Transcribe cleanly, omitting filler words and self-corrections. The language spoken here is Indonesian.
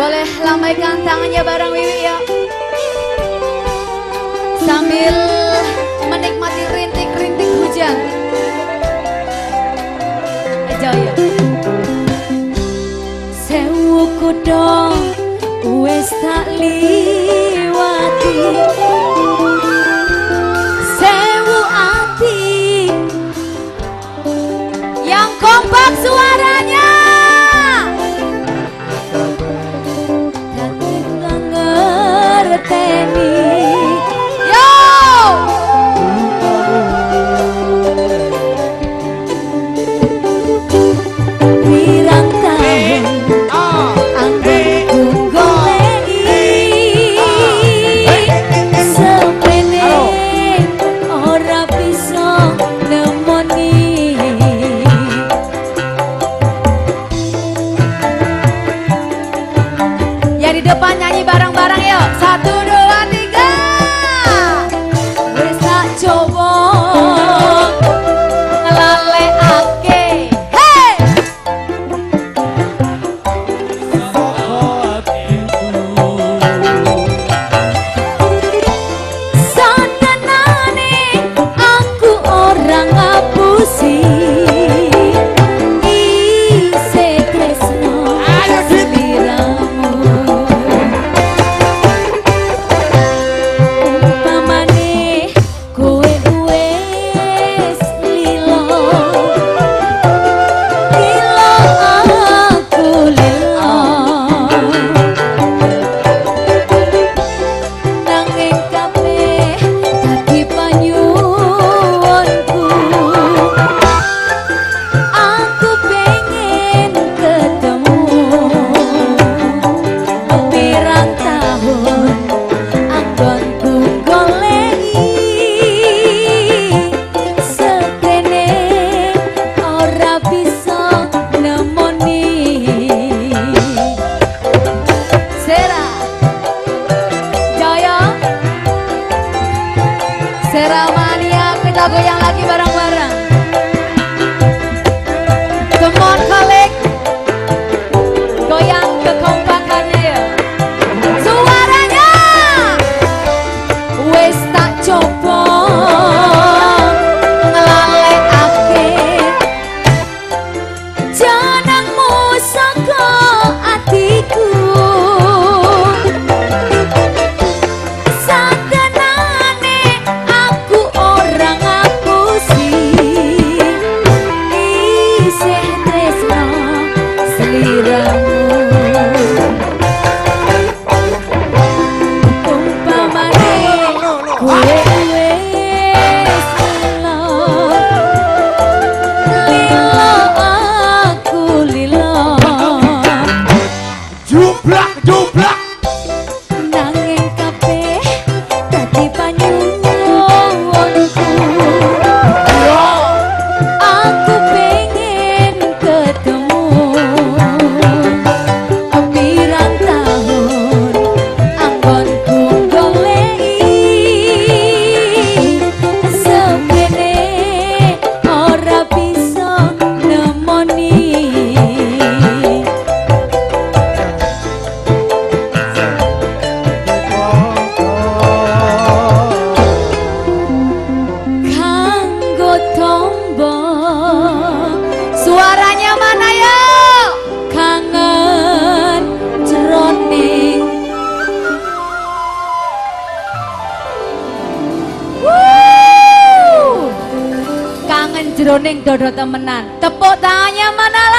Boleh lambaikan tangannya bareng Wiwi ya. Sambil menikmati rintik-rintik hujan. Jaya. Sewu kuda wis tak liwati. Sewu ati yang kompak suaranya. Dadi ngerteni. Di depan nyanyi bareng-bareng yuk. 1, 2, 3. Wis tak coba ngelalekake. Hey! Satenane aku orang ngapusi. Seramania, kita goyang lagi bareng-bareng. Come on colleague, goyang kekompakannya ya. Suaranya wis tak coba ngelalekake. Jenengmu saka atiku. Jublak nanging kabeh dadi panyuwunku. Aku pengen ketemu pirang tahun anggonku goleki sepene ora bisa nemoni. Suaranya mana ya? Kangen jroning. Kangen jroning dodo temenan. Tepuk tangannya mana